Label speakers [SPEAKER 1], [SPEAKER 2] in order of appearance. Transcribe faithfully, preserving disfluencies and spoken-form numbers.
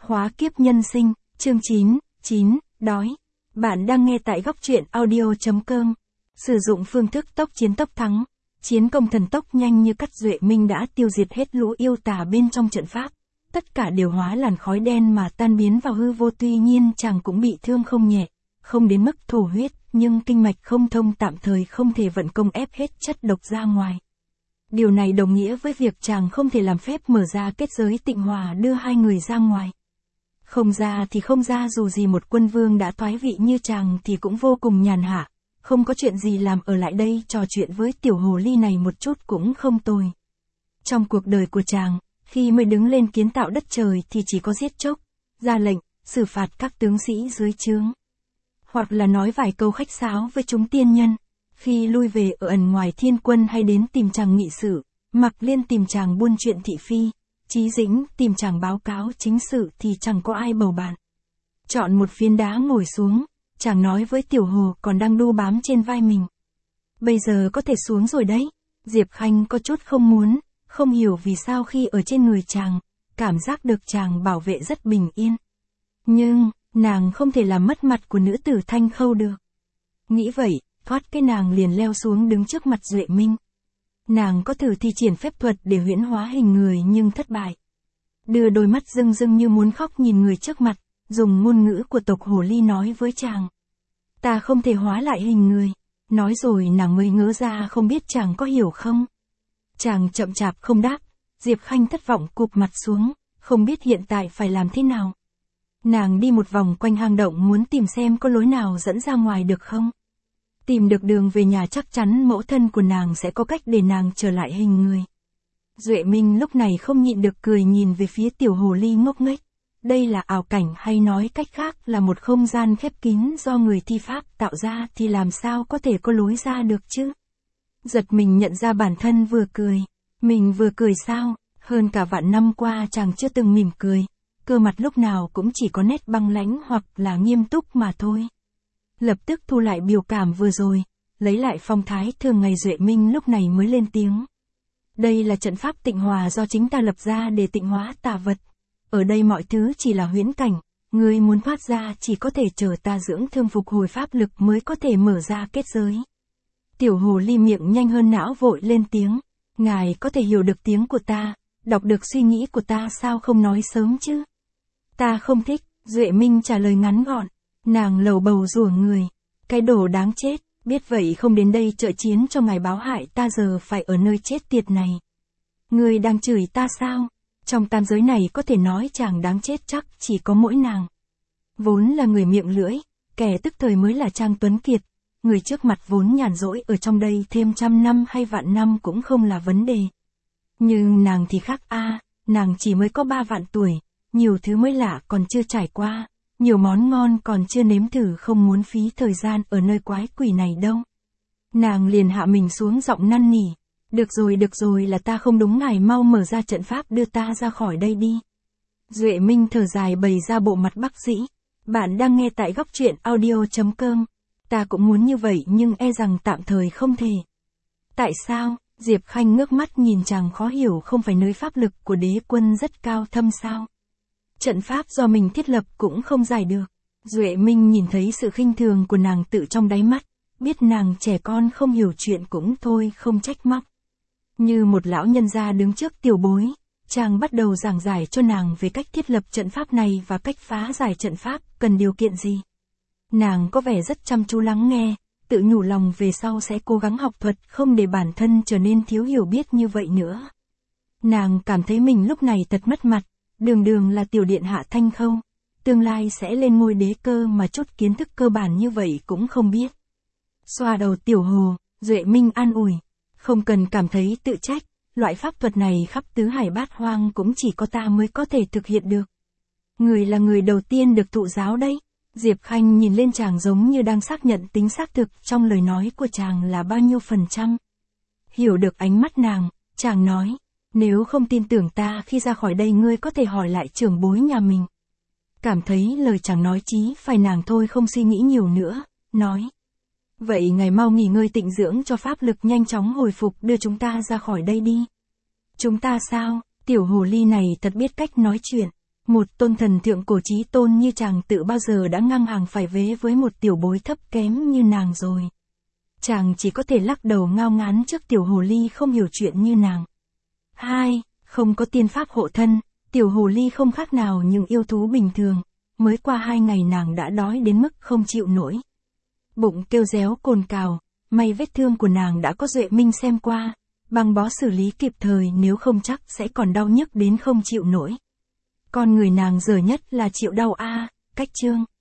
[SPEAKER 1] Khóa kiếp nhân sinh, chương chín, chín, đói. Bạn đang nghe tại góc truyện audio.com. Sử dụng phương thức tốc chiến tốc thắng. Chiến công thần tốc nhanh như cắt, Duệ Minh đã tiêu diệt hết lũ yêu tà bên trong trận pháp. Tất cả đều hóa làn khói đen mà tan biến vào hư vô, tuy nhiên chàng cũng bị thương không nhẹ. Không đến mức thổ huyết, nhưng kinh mạch không thông, tạm thời không thể vận công ép hết chất độc ra ngoài. Điều này đồng nghĩa với việc chàng không thể làm phép mở ra kết giới tịnh hòa đưa hai người ra ngoài. Không ra thì không ra, dù gì một quân vương đã thoái vị như chàng thì cũng vô cùng nhàn hạ, không có chuyện gì làm, ở lại đây trò chuyện với tiểu hồ ly này một chút cũng không tồi. Trong cuộc đời của chàng, khi mới đứng lên kiến tạo đất trời thì chỉ có giết chóc, ra lệnh, xử phạt các tướng sĩ dưới trướng. Hoặc là nói vài câu khách sáo với chúng tiên nhân. Khi lui về ở ẩn ngoài thiên quân hay đến tìm chàng nghị sự, Mặc Liên tìm chàng buôn chuyện thị phi, Chí Dĩnh tìm chàng báo cáo chính sự thì chẳng có ai bầu bạn. Chọn một phiến đá ngồi xuống, chàng nói với tiểu hồ còn đang đu bám trên vai mình. Bây giờ có thể xuống rồi đấy. Diệp Khanh có chút không muốn, không hiểu vì sao khi ở trên người chàng, cảm giác được chàng bảo vệ rất bình yên. Nhưng, nàng không thể làm mất mặt của nữ tử Thanh Khâu được. Nghĩ vậy, thoát cái nàng liền leo xuống đứng trước mặt Duệ Minh. Nàng có thử thi triển phép thuật để huyễn hóa hình người nhưng thất bại. Đưa đôi mắt rưng rưng như muốn khóc nhìn người trước mặt, dùng ngôn ngữ của tộc hồ ly nói với chàng. Ta không thể hóa lại hình người. Nói rồi nàng mới ngớ ra không biết chàng có hiểu không. Chàng chậm chạp không đáp, Diệp Khanh thất vọng cụp mặt xuống, không biết hiện tại phải làm thế nào. Nàng đi một vòng quanh hang động muốn tìm xem có lối nào dẫn ra ngoài được không. Tìm được đường về nhà chắc chắn mẫu thân của nàng sẽ có cách để nàng trở lại hình người. Duệ Minh lúc này không nhịn được cười nhìn về phía tiểu hồ ly ngốc nghếch. Đây là ảo cảnh hay nói cách khác là một không gian khép kín do người thi pháp tạo ra thì làm sao có thể có lối ra được chứ. Giật mình nhận ra bản thân vừa cười. Mình vừa cười sao, hơn cả vạn năm qua chàng chưa từng mỉm cười. Cơ mặt lúc nào cũng chỉ có nét băng lãnh hoặc là nghiêm túc mà thôi. Lập tức thu lại biểu cảm vừa rồi, lấy lại phong thái thường ngày, Duệ Minh lúc này mới lên tiếng. Đây là trận pháp tịnh hòa do chính ta lập ra để tịnh hóa tà vật. Ở đây mọi thứ chỉ là huyễn cảnh, ngươi muốn thoát ra chỉ có thể chờ ta dưỡng thương phục hồi pháp lực mới có thể mở ra kết giới. Tiểu hồ ly miệng nhanh hơn não vội lên tiếng. Ngài có thể hiểu được tiếng của ta, đọc được suy nghĩ của ta, sao không nói sớm chứ? Ta không thích, Duệ Minh trả lời ngắn gọn. Nàng lầu bầu rủa người. Cái đồ đáng chết, biết vậy không đến đây trợ chiến cho ngài báo hại ta, giờ phải ở nơi chết tiệt này. Ngươi đang chửi ta sao? Trong tam giới này có thể nói chàng đáng chết chắc chỉ có mỗi nàng. Vốn là người miệng lưỡi, kẻ tức thời mới là Trang Tuấn Kiệt. Người trước mặt vốn nhàn rỗi, ở trong đây thêm trăm năm hay vạn năm cũng không là vấn đề. Nhưng nàng thì khác a, à, nàng chỉ mới có ba vạn tuổi, nhiều thứ mới lạ còn chưa trải qua, nhiều món ngon còn chưa nếm thử, không muốn phí thời gian ở nơi quái quỷ này đâu. Nàng liền hạ mình xuống giọng năn nỉ. Được rồi được rồi, là ta không đúng, ngài mau mở ra trận pháp đưa ta ra khỏi đây đi. Duệ Minh thở dài bày ra bộ mặt bác sĩ. Bạn đang nghe tại góc truyện audio.com. Ta cũng muốn như vậy nhưng e rằng tạm thời không thể. Tại sao? Diệp Khanh ngước mắt nhìn chàng khó hiểu, không phải nơi pháp lực của đế quân rất cao thâm sao? Trận pháp do mình thiết lập cũng không giải được. Duệ Minh nhìn thấy sự khinh thường của nàng tự trong đáy mắt, biết nàng trẻ con không hiểu chuyện cũng thôi, không trách móc. Như một lão nhân gia đứng trước tiểu bối, chàng bắt đầu giảng giải cho nàng về cách thiết lập trận pháp này và cách phá giải trận pháp cần điều kiện gì. Nàng có vẻ rất chăm chú lắng nghe, tự nhủ lòng về sau sẽ cố gắng học thuật không để bản thân trở nên thiếu hiểu biết như vậy nữa. Nàng cảm thấy mình lúc này thật mất mặt, đường đường là tiểu điện hạ Thanh Khâu, tương lai sẽ lên ngôi đế cơ mà chút kiến thức cơ bản như vậy cũng không biết. Xoa đầu tiểu hồ, Duệ Minh an ủi. Không cần cảm thấy tự trách, loại pháp thuật này khắp tứ hải bát hoang cũng chỉ có ta mới có thể thực hiện được. Người là người đầu tiên được thụ giáo đấy. Diệp Khanh nhìn lên chàng giống như đang xác nhận tính xác thực trong lời nói của chàng là bao nhiêu phần trăm. Hiểu được ánh mắt nàng, chàng nói, nếu không tin tưởng ta khi ra khỏi đây ngươi có thể hỏi lại trưởng bối nhà mình. Cảm thấy lời chàng nói chí phải, nàng thôi không suy nghĩ nhiều nữa, nói. Vậy ngài mau nghỉ ngơi tịnh dưỡng cho pháp lực nhanh chóng hồi phục, đưa chúng ta ra khỏi đây đi. Chúng ta sao? Tiểu hồ ly này thật biết cách nói chuyện. Một tôn thần thượng cổ chí tôn như chàng tự bao giờ đã ngang hàng phải vế với một tiểu bối thấp kém như nàng rồi. Chàng chỉ có thể lắc đầu ngao ngán trước tiểu hồ ly không hiểu chuyện như nàng. Hai, không có tiên pháp hộ thân, tiểu hồ ly không khác nào những yêu thú bình thường, mới qua hai ngày nàng đã đói đến mức không chịu nổi. Bụng kêu réo cồn cào, may vết thương của nàng đã có Duệ Minh xem qua, băng bó xử lý kịp thời nếu không chắc sẽ còn đau nhức đến không chịu nổi. Con người nàng dở nhất là chịu đau a, cách chương.